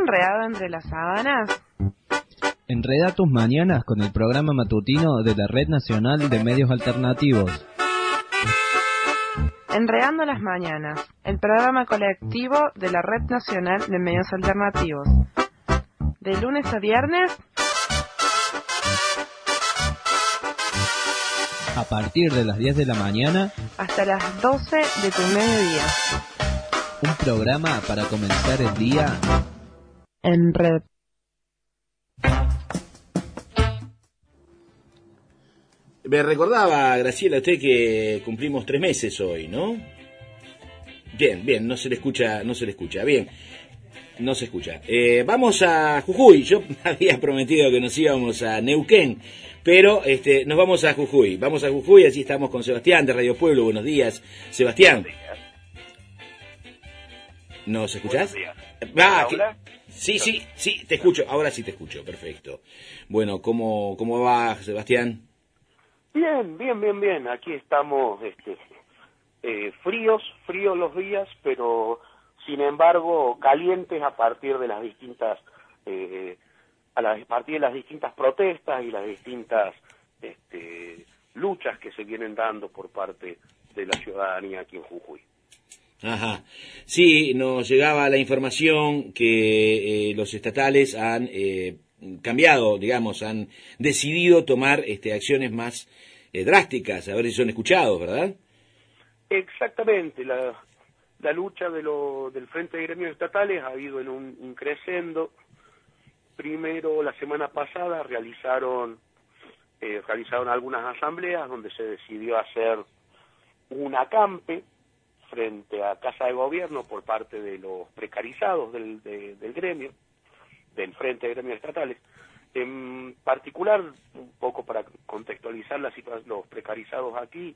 enredado entre las sábanas? Enreda tus mañanas con el programa matutino de la Red Nacional de Medios Alternativos. Enredando las mañanas, el programa colectivo de la Red Nacional de Medios Alternativos. De lunes a viernes, a partir de las 10 de la mañana hasta las 12 de tu mediodía. Un programa para comenzar el día en red. Me recordaba, Graciela, usted que cumplimos 3 meses hoy, ¿no? Bien, no se le escucha, bien, no se escucha. Vamos a Jujuy. Yo había prometido que nos íbamos a Neuquén, pero nos vamos a Jujuy. Vamos a Jujuy, así estamos con Sebastián de Radio Pueblo. Buenos días, Sebastián. ¿Nos escuchás? Sí, te escucho. Ahora sí te escucho, perfecto. Bueno, ¿cómo va, Sebastián? Bien. Aquí estamos, fríos los días, pero sin embargo calientes a partir de las distintas, a partir de las distintas protestas y las distintas, luchas que se vienen dando por parte de la ciudadanía aquí en Jujuy. Ajá. Sí, nos llegaba la información que los estatales han cambiado, digamos, han decidido tomar acciones más drásticas, a ver si son escuchados, ¿verdad? Exactamente, la lucha del Frente de Gremios Estatales ha ido en un crescendo. Primero, la semana pasada realizaron algunas asambleas donde se decidió hacer un acampe frente a Casa de Gobierno por parte de los precarizados del gremio, del Frente de Gremios Estatales. En particular, un poco para contextualizar la situación, los precarizados aquí,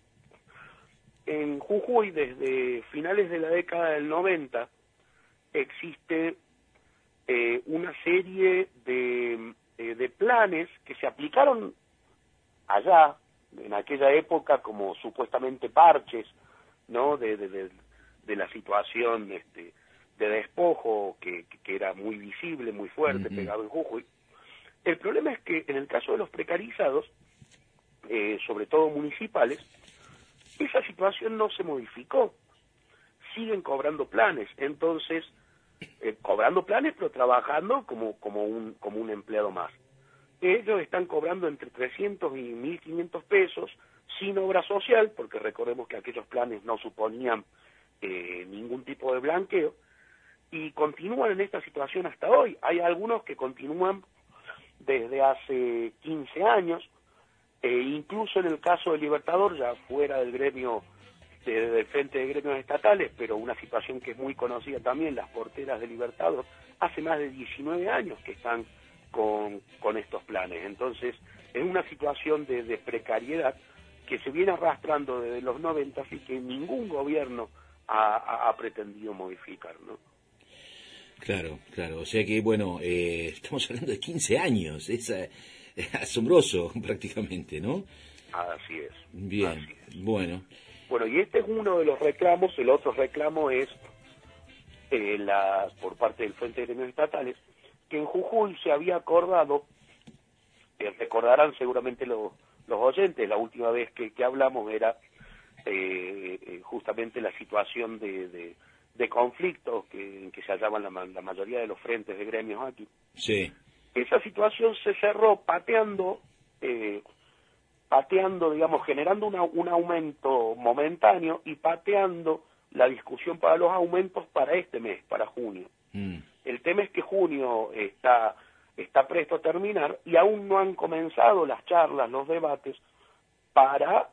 en Jujuy desde finales de la década del 90 existe una serie de planes que se aplicaron allá, en aquella época, como supuestamente parches, ¿no? de la situación de despojo que era muy visible, muy fuerte, pegado en Jujuy. El problema es que en el caso de los precarizados, sobre todo municipales, esa situación no se modificó. Siguen cobrando planes, entonces, cobrando planes pero trabajando como un empleado más. Ellos están cobrando entre 300 y 1.500 pesos sin obra social, porque recordemos que aquellos planes no suponían ningún tipo de blanqueo, y continúan en esta situación hasta hoy. Hay algunos que continúan desde hace 15 años, incluso en el caso del Libertador, ya fuera del gremio, del Frente de Gremios Estatales, pero una situación que es muy conocida también, las porteras de Libertador, hace más de 19 años que están con estos planes. Entonces, es una situación de precariedad que se viene arrastrando desde los 90 y que ningún gobierno ha pretendido modificar, ¿no? Claro, o sea que, bueno, estamos hablando de 15 años, es asombroso prácticamente, ¿no? Así es. Bien, así es. Bueno, y este es uno de los reclamos. El otro reclamo es por parte del Frente de Gremios Estatales, que en Jujuy se había acordado, recordarán seguramente los oyentes, la última vez que hablamos era justamente la situación de conflictos en que se hallaban la mayoría de los frentes de gremios aquí. Sí. Esa situación se cerró pateando, digamos, generando un aumento momentáneo y pateando la discusión para los aumentos para este mes, para junio. El tema es que junio está presto a terminar y aún no han comenzado las charlas, los debates para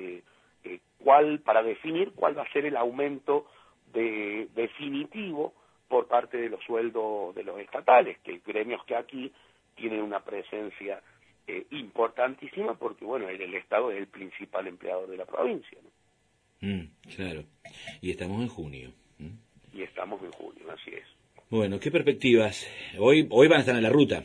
para definir cuál va a ser el aumento definitivo por parte de los sueldos de los estatales, que gremios que aquí tienen una presencia importantísima, porque bueno, el Estado es el principal empleador de la provincia, ¿no? Claro, y estamos en junio. Y estamos en junio, así es. Bueno, ¿qué perspectivas? Hoy van a estar en la ruta.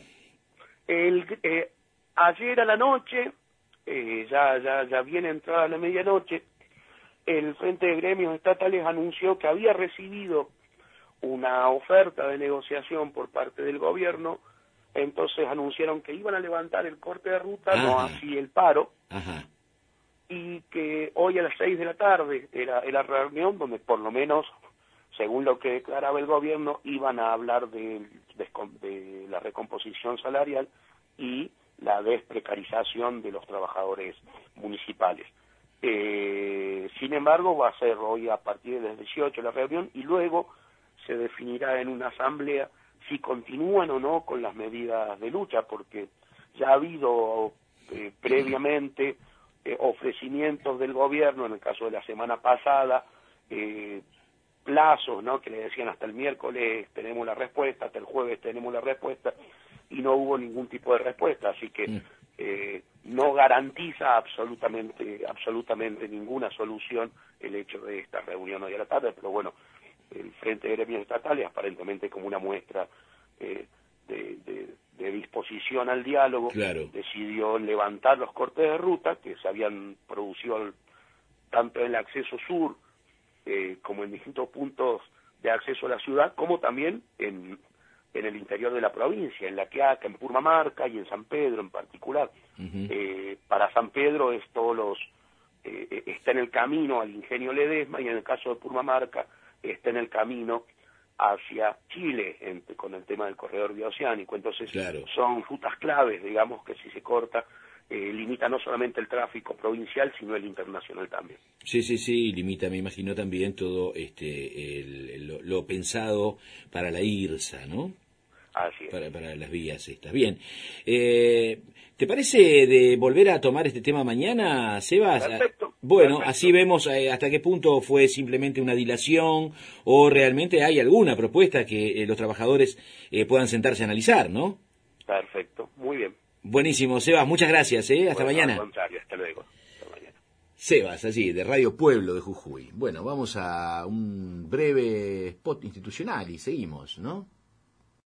Ayer a la noche, ya viene entrada la medianoche, el Frente de Gremios Estatales anunció que había recibido una oferta de negociación por parte del gobierno, entonces anunciaron que iban a levantar el corte de ruta, no así el paro, y que hoy a las 6 de la tarde era la reunión donde por lo menos, según lo que declaraba el gobierno, iban a hablar de la recomposición salarial y la desprecarización de los trabajadores municipales. Sin embargo, va a ser hoy a partir de las 18 la reunión y luego se definirá en una asamblea si continúan o no con las medidas de lucha, porque ya ha habido previamente ofrecimientos del gobierno, en el caso de la semana pasada, plazos, ¿no?, que le decían hasta el miércoles tenemos la respuesta, hasta el jueves tenemos la respuesta, y no hubo ningún tipo de respuesta, así que no garantiza absolutamente ninguna solución el hecho de esta reunión hoy a la tarde, pero bueno, el Frente de Gremios Estatales, aparentemente como una muestra de disposición al diálogo, decidió levantar los cortes de ruta que se habían producido tanto en el acceso sur como en distintos puntos de acceso a la ciudad, como también en el interior de la provincia, en La Quiaca, en Purmamarca y en San Pedro en particular. Para San Pedro es está en el camino al ingenio Ledesma, y en el caso de Purmamarca está en el camino hacia Chile con el tema del corredor bioceánico. Entonces son rutas claves, digamos, que si se corta limita no solamente el tráfico provincial sino el internacional también. Sí, limita, me imagino, también todo lo pensado para la IRSA, ¿no? Así es. Para las vías estas. Bien. ¿Te parece de volver a tomar este tema mañana, Sebas? Perfecto. Bueno, Perfecto. Así vemos hasta qué punto fue simplemente una dilación o realmente hay alguna propuesta que los trabajadores puedan sentarse a analizar, ¿no? Perfecto, muy bien. Buenísimo, Sebas, muchas gracias, hasta mañana. Al contrario, hasta luego. Hasta mañana. Sebas, allí, de Radio Pueblo de Jujuy. Bueno, vamos a un breve spot institucional y seguimos, ¿no?